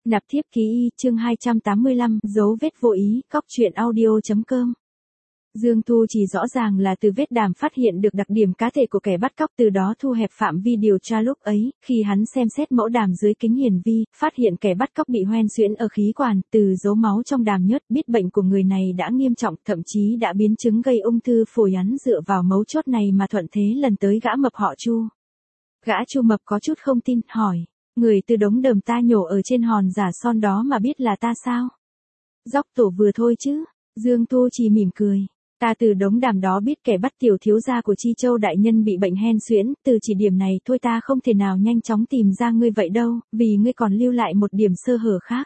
Nạp thiếp ký y chương 285, dấu vết vô ý, cóc truyện audio.com. Dương Thu chỉ rõ ràng là từ vết đàm phát hiện được đặc điểm cá thể của kẻ bắt cóc, từ đó thu hẹp phạm vi điều tra. Lúc ấy, khi hắn xem xét mẫu đàm dưới kính hiển vi, phát hiện kẻ bắt cóc bị hoen suyễn ở khí quản, từ dấu máu trong đàm nhớt, biết bệnh của người này đã nghiêm trọng, thậm chí đã biến chứng gây ung thư phổi. Hắn dựa vào mấu chốt này mà thuận thế lần tới gã mập họ Chu. Gã Chu mập có chút không tin, hỏi: người từ đống đờm ta nhổ ở trên hòn giả son đó mà biết là ta sao? Dóc tổ vừa thôi chứ. Dương Thu chỉ mỉm cười. Ta từ đống đàm đó biết kẻ bắt tiểu thiếu gia của Chi Châu đại nhân bị bệnh hen suyễn, từ chỉ điểm này thôi ta không thể nào nhanh chóng tìm ra ngươi vậy đâu, vì ngươi còn lưu lại một điểm sơ hở khác.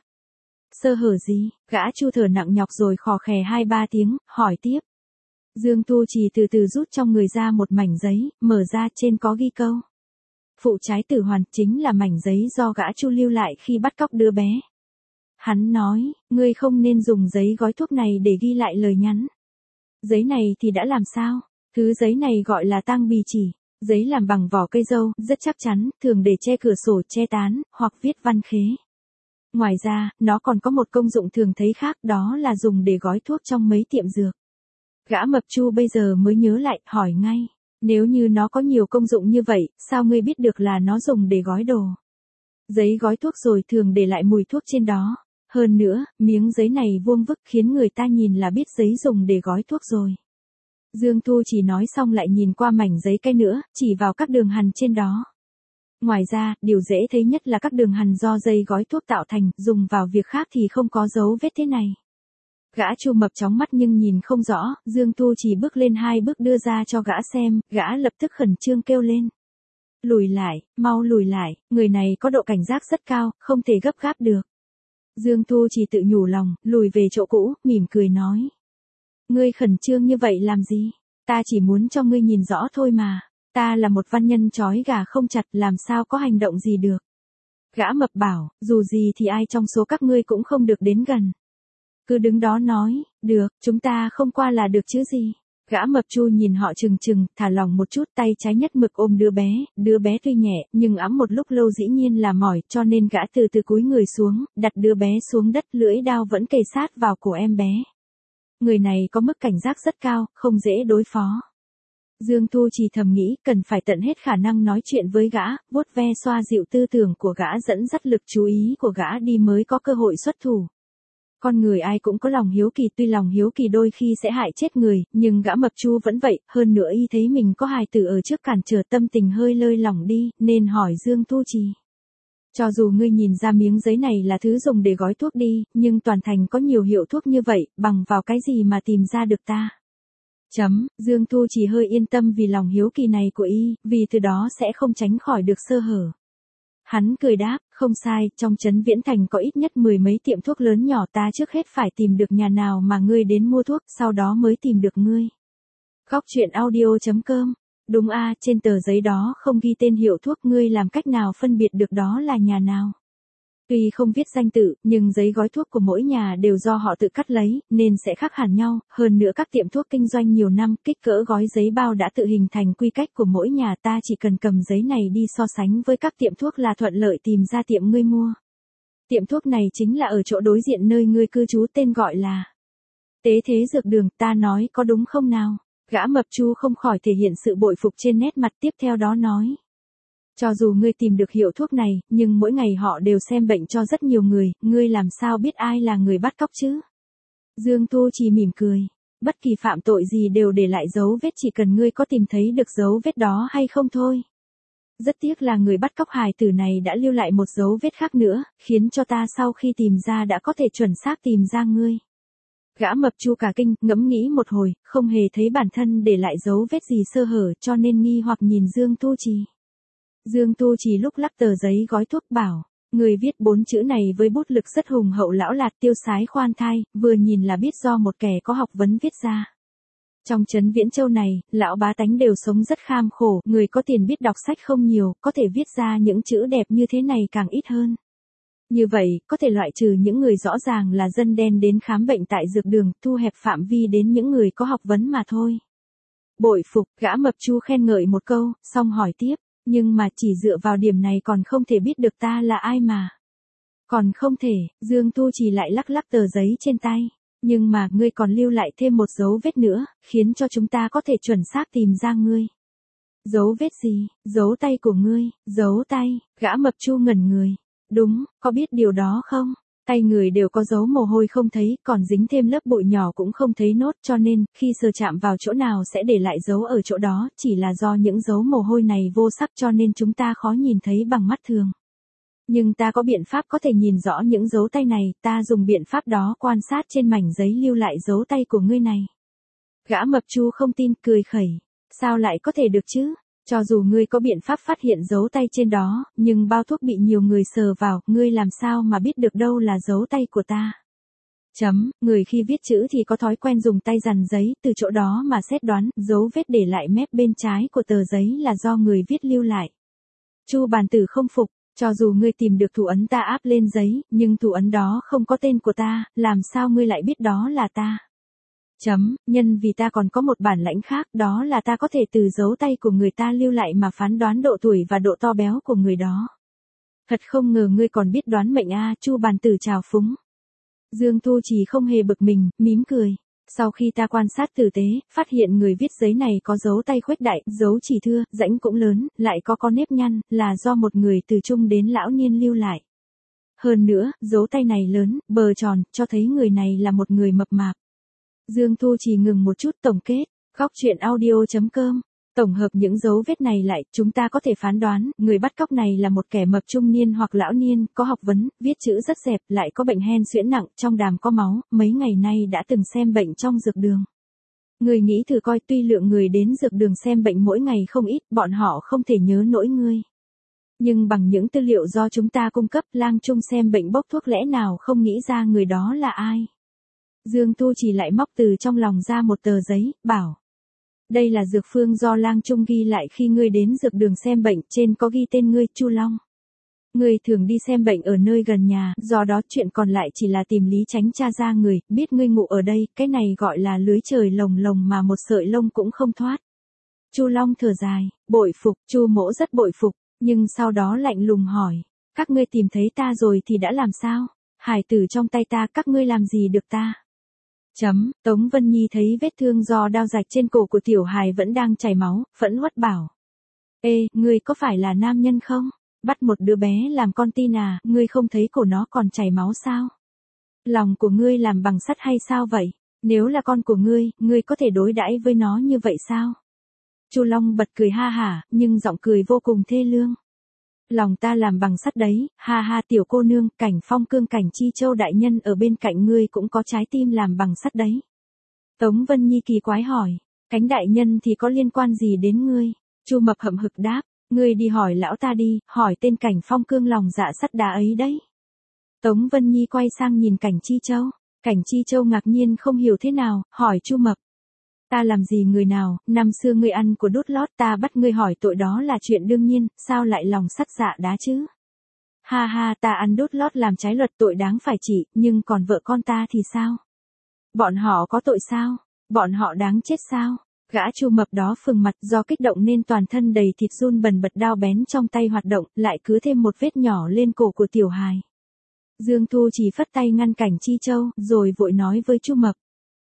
Sơ hở gì? Gã Chu thở nặng nhọc rồi khò khè 2-3 tiếng, hỏi tiếp. Dương Thu chỉ từ từ rút trong người ra một mảnh giấy, mở ra, trên có ghi câu: phụ trái tử hoàn, chính là mảnh giấy do gã Chu lưu lại khi bắt cóc đứa bé. Hắn nói, ngươi không nên dùng giấy gói thuốc này để ghi lại lời nhắn. Giấy này thì đã làm sao? Thứ giấy này gọi là tang bì chỉ. Giấy làm bằng vỏ cây dâu, rất chắc chắn, thường để che cửa sổ, che tán, hoặc viết văn khế. Ngoài ra, nó còn có một công dụng thường thấy khác, đó là dùng để gói thuốc trong mấy tiệm dược. Gã mập Chu bây giờ mới nhớ lại, hỏi ngay. Nếu như nó có nhiều công dụng như vậy, sao ngươi biết được là nó dùng để gói đồ? Giấy gói thuốc rồi thường để lại mùi thuốc trên đó. Hơn nữa, miếng giấy này vuông vức khiến người ta nhìn là biết giấy dùng để gói thuốc rồi. Dương Thu chỉ nói xong lại nhìn qua mảnh giấy cây nữa, chỉ vào các đường hằn trên đó. Ngoài ra, điều dễ thấy nhất là các đường hằn do dây gói thuốc tạo thành, dùng vào việc khác thì không có dấu vết thế này. Gã Chu mập chóng mắt nhưng nhìn không rõ, Dương Thu chỉ bước lên 2 bước đưa ra cho gã xem, gã lập tức khẩn trương kêu lên. Lùi lại, mau lùi lại, người này có độ cảnh giác rất cao, không thể gấp gáp được. Dương Thu chỉ tự nhủ lòng, lùi về chỗ cũ, mỉm cười nói. Ngươi khẩn trương như vậy làm gì? Ta chỉ muốn cho ngươi nhìn rõ thôi mà. Ta là một văn nhân trói gà không chặt, làm sao có hành động gì được. Gã mập bảo, dù gì thì ai trong số các ngươi cũng không được đến gần. Cứ đứng đó nói, được, chúng ta không qua là được chứ gì. Gã mập Chu nhìn họ chừng chừng, thả lỏng một chút, tay trái nhất mực ôm đứa bé tuy nhẹ, nhưng ẵm một lúc lâu dĩ nhiên là mỏi, cho nên gã từ từ cúi người xuống, đặt đứa bé xuống đất, lưỡi đao vẫn kề sát vào cổ em bé. Người này có mức cảnh giác rất cao, không dễ đối phó. Dương Thu chỉ thầm nghĩ, cần phải tận hết khả năng nói chuyện với gã, vuốt ve xoa dịu tư tưởng của gã, dẫn dắt lực chú ý của gã đi mới có cơ hội xuất thủ. Con người ai cũng có lòng hiếu kỳ, tuy lòng hiếu kỳ đôi khi sẽ hại chết người, nhưng gã mập Chu vẫn vậy, hơn nữa y thấy mình có hài tử ở trước cản trở, tâm tình hơi lơi lỏng đi, nên hỏi Dương Thu Trì. Cho dù ngươi nhìn ra miếng giấy này là thứ dùng để gói thuốc đi, nhưng toàn thành có nhiều hiệu thuốc như vậy, bằng vào cái gì mà tìm ra được ta? Dương Thu Trì hơi yên tâm vì lòng hiếu kỳ này của y, vì từ đó sẽ không tránh khỏi được sơ hở. Hắn cười đáp, không sai, trong trấn Viễn Thành có ít nhất 10 mấy tiệm thuốc lớn nhỏ, ta trước hết phải tìm được nhà nào mà ngươi đến mua thuốc, sau đó mới tìm được ngươi. Góc truyện audio.com. Đúng a, trên tờ giấy đó không ghi tên hiệu thuốc, ngươi làm cách nào phân biệt được đó là nhà nào? Tuy không viết danh tự, nhưng giấy gói thuốc của mỗi nhà đều do họ tự cắt lấy, nên sẽ khác hẳn nhau, hơn nữa các tiệm thuốc kinh doanh nhiều năm, kích cỡ gói giấy bao đã tự hình thành quy cách của mỗi nhà, ta chỉ cần cầm giấy này đi so sánh với các tiệm thuốc là thuận lợi tìm ra tiệm ngươi mua. Tiệm thuốc này chính là ở chỗ đối diện nơi ngươi cư trú, tên gọi là Tế Thế Dược Đường, ta nói có đúng không nào? Gã mập Chu không khỏi thể hiện sự bội phục trên nét mặt, tiếp theo đó nói. Cho dù ngươi tìm được hiệu thuốc này, nhưng mỗi ngày họ đều xem bệnh cho rất nhiều người, ngươi làm sao biết ai là người bắt cóc chứ? Dương Thu chỉ mỉm cười. Bất kỳ phạm tội gì đều để lại dấu vết, chỉ cần ngươi có tìm thấy được dấu vết đó hay không thôi. Rất tiếc là người bắt cóc hài tử này đã lưu lại một dấu vết khác nữa, khiến cho ta sau khi tìm ra đã có thể chuẩn xác tìm ra ngươi. Gã mập Chu cả kinh, ngẫm nghĩ một hồi, không hề thấy bản thân để lại dấu vết gì sơ hở, cho nên nghi hoặc nhìn Dương Thu Trì. Dương Thu Trì lúc lắc tờ giấy gói thuốc bảo, người viết 4 chữ này với bút lực rất hùng hậu, lão lạt, tiêu sái khoan thai, vừa nhìn là biết do một kẻ có học vấn viết ra. Trong trấn Viễn Châu này, lão bá tánh đều sống rất kham khổ, người có tiền biết đọc sách không nhiều, có thể viết ra những chữ đẹp như thế này càng ít hơn. Như vậy, có thể loại trừ những người rõ ràng là dân đen đến khám bệnh tại dược đường, thu hẹp phạm vi đến những người có học vấn mà thôi. Bội phục, gã mập Chu khen ngợi một câu, xong hỏi tiếp. Nhưng mà chỉ dựa vào điểm này còn không thể biết được ta là ai mà. Còn không thể, Dương Thu Trì lại lắc lắc tờ giấy trên tay. Nhưng mà, ngươi còn lưu lại thêm một dấu vết nữa, khiến cho chúng ta có thể chuẩn xác tìm ra ngươi. Dấu vết gì? Dấu tay của ngươi, dấu tay, gã mập Chu ngẩn người. Đúng, có biết điều đó không? Tay người đều có dấu mồ hôi không thấy, còn dính thêm lớp bụi nhỏ cũng không thấy nốt, cho nên, khi sờ chạm vào chỗ nào sẽ để lại dấu ở chỗ đó, chỉ là do những dấu mồ hôi này vô sắc cho nên chúng ta khó nhìn thấy bằng mắt thường. Nhưng ta có biện pháp có thể nhìn rõ những dấu tay này, ta dùng biện pháp đó quan sát trên mảnh giấy lưu lại dấu tay của ngươi này. Gã mập Chu không tin, cười khẩy. Sao lại có thể được chứ? Cho dù ngươi có biện pháp phát hiện dấu tay trên đó, nhưng bao thuốc bị nhiều người sờ vào, ngươi làm sao mà biết được đâu là dấu tay của ta? Người khi viết chữ thì có thói quen dùng tay dằn giấy, từ chỗ đó mà xét đoán, dấu vết để lại mép bên trái của tờ giấy là do người viết lưu lại. Chu Bàn Tử không phục, cho dù ngươi tìm được thủ ấn ta áp lên giấy, nhưng thủ ấn đó không có tên của ta, làm sao ngươi lại biết đó là ta? Nhân vì ta còn có một bản lãnh khác, đó là ta có thể từ dấu tay của người ta lưu lại mà phán đoán độ tuổi và độ to béo của người đó. Thật không ngờ ngươi còn biết đoán mệnh a, Chu Bàn Tử trào phúng. Dương Thu Trì không hề bực mình, mím cười. Sau khi ta quan sát tử tế, phát hiện người viết giấy này có dấu tay khuếch đại, dấu chỉ thưa, rãnh cũng lớn, lại có nếp nhăn, là do một người từ trung đến lão niên lưu lại. Hơn nữa, dấu tay này lớn, bờ tròn, cho thấy người này là một người mập mạp. Dương Thu Trì ngừng một chút tổng kết, góc truyện audio.com. Tổng hợp những dấu vết này lại, chúng ta có thể phán đoán, người bắt cóc này là một kẻ mập trung niên hoặc lão niên, có học vấn, viết chữ rất dẹp, lại có bệnh hen suyễn nặng, trong đàm có máu, mấy ngày nay đã từng xem bệnh trong dược đường. Người nghĩ thử coi, tuy lượng người đến dược đường xem bệnh mỗi ngày không ít, bọn họ không thể nhớ nổi ngươi. Nhưng bằng những tư liệu do chúng ta cung cấp, lang trung xem bệnh bốc thuốc lẽ nào không nghĩ ra người đó là ai. Dương Thu Trì lại móc từ trong lòng ra một tờ giấy, bảo. Đây là dược phương do lang trung ghi lại khi ngươi đến dược đường xem bệnh, trên có ghi tên ngươi, Chu Long. Ngươi thường đi xem bệnh ở nơi gần nhà, do đó chuyện còn lại chỉ là tìm Lý Chánh tra ra người, biết ngươi ngủ ở đây, cái này gọi là lưới trời lồng lồng mà một sợi lông cũng không thoát. Chu Long thở dài, bội phục, Chu Mỗ rất bội phục, nhưng sau đó lạnh lùng hỏi, các ngươi tìm thấy ta rồi thì đã làm sao? Hải tử trong tay ta, các ngươi làm gì được ta? Tống Vân Nhi thấy vết thương do đao rạch trên cổ của tiểu hài vẫn đang chảy máu, phẫn uất bảo. Ê, ngươi có phải là nam nhân không? Bắt một đứa bé làm con tin à, ngươi không thấy cổ nó còn chảy máu sao? Lòng của ngươi làm bằng sắt hay sao vậy? Nếu là con của ngươi có thể đối đãi với nó như vậy sao? Chu Long bật cười ha hả, nhưng giọng cười vô cùng thê lương. Lòng ta làm bằng sắt đấy, ha ha tiểu cô nương, Cảnh Phong Cương Cảnh Chi Châu đại nhân ở bên cạnh ngươi cũng có trái tim làm bằng sắt đấy. Tống Vân Nhi kỳ quái hỏi, Cánh đại nhân thì có liên quan gì đến ngươi? Chu Mập hậm hực đáp, ngươi đi hỏi lão ta đi, hỏi tên Cảnh Phong Cương lòng dạ sắt đá ấy đấy. Tống Vân Nhi quay sang nhìn Cảnh Chi Châu. Cảnh Chi Châu ngạc nhiên không hiểu thế nào, hỏi Chu Mập. Ta làm gì người nào, năm xưa ngươi ăn của đút lót ta bắt ngươi hỏi tội đó là chuyện đương nhiên, sao lại lòng sắt dạ đá chứ? Ha ha, ta ăn đút lót làm trái luật tội đáng phải trị, nhưng còn vợ con ta thì sao? Bọn họ có tội sao? Bọn họ đáng chết sao? Gã Chu Mập đó phừng mặt do kích động nên toàn thân đầy thịt run bần bật, đao bén trong tay hoạt động, lại cứ thêm một vết nhỏ lên cổ của tiểu hài. Dương Thu chỉ phất tay ngăn Cảnh Chi Châu, rồi vội nói với Chu Mập.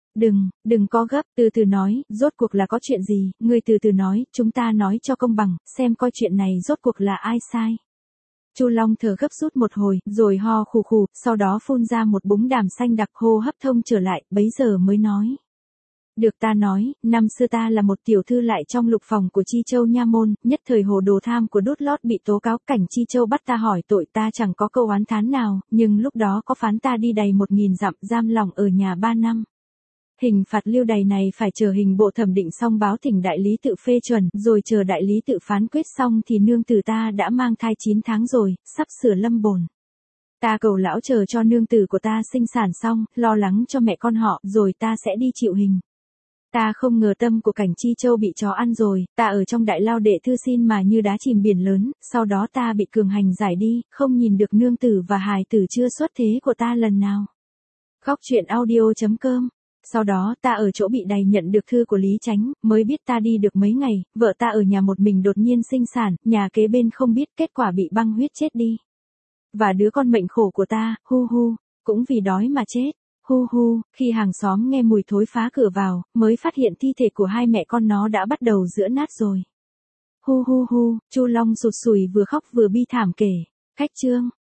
Đừng có gấp, từ từ nói, rốt cuộc là có chuyện gì, ngươi từ từ nói, chúng ta nói cho công bằng, xem coi chuyện này rốt cuộc là ai sai. Chu Long thở gấp rút một hồi, rồi ho khù khù, sau đó phun ra một búng đàm xanh đặc, hô hấp thông trở lại, bấy giờ mới nói. Được ta nói, năm xưa ta là một tiểu thư lại trong lục phòng của Chi Châu nha môn, nhất thời hồ đồ tham của đút lót bị tố cáo, Cảnh Chi Châu bắt ta hỏi tội, ta chẳng có câu oán thán nào, nhưng lúc đó có phán ta đi đày 1000 dặm, giam lỏng ở nhà 3 năm. Hình phạt lưu đày này phải chờ hình bộ thẩm định xong báo thỉnh đại lý tự phê chuẩn, rồi chờ đại lý tự phán quyết xong thì nương tử ta đã mang thai 9 tháng rồi, sắp sửa lâm bồn. Ta cầu lão chờ cho nương tử của ta sinh sản xong, lo lắng cho mẹ con họ, rồi ta sẽ đi chịu hình. Ta không ngờ tâm của Cảnh Chi Châu bị chó ăn rồi, ta ở trong đại lao đệ thư xin mà như đá chìm biển lớn, sau đó ta bị cường hành giải đi, không nhìn được nương tử và hài tử chưa xuất thế của ta lần nào. Góc truyện audio.com. Sau đó ta ở chỗ bị đày nhận được thư của Lý Chánh, mới biết ta đi được mấy ngày, vợ ta ở nhà một mình đột nhiên sinh sản, nhà kế bên không biết, kết quả bị băng huyết chết đi. Và đứa con mệnh khổ của ta, hu hu, cũng vì đói mà chết. Hu hu, khi hàng xóm nghe mùi thối phá cửa vào, mới phát hiện thi thể của hai mẹ con nó đã bắt đầu giữa nát rồi. Hu hu hu, Chu Long sụt sùi vừa khóc vừa bi thảm kể. Khách chương.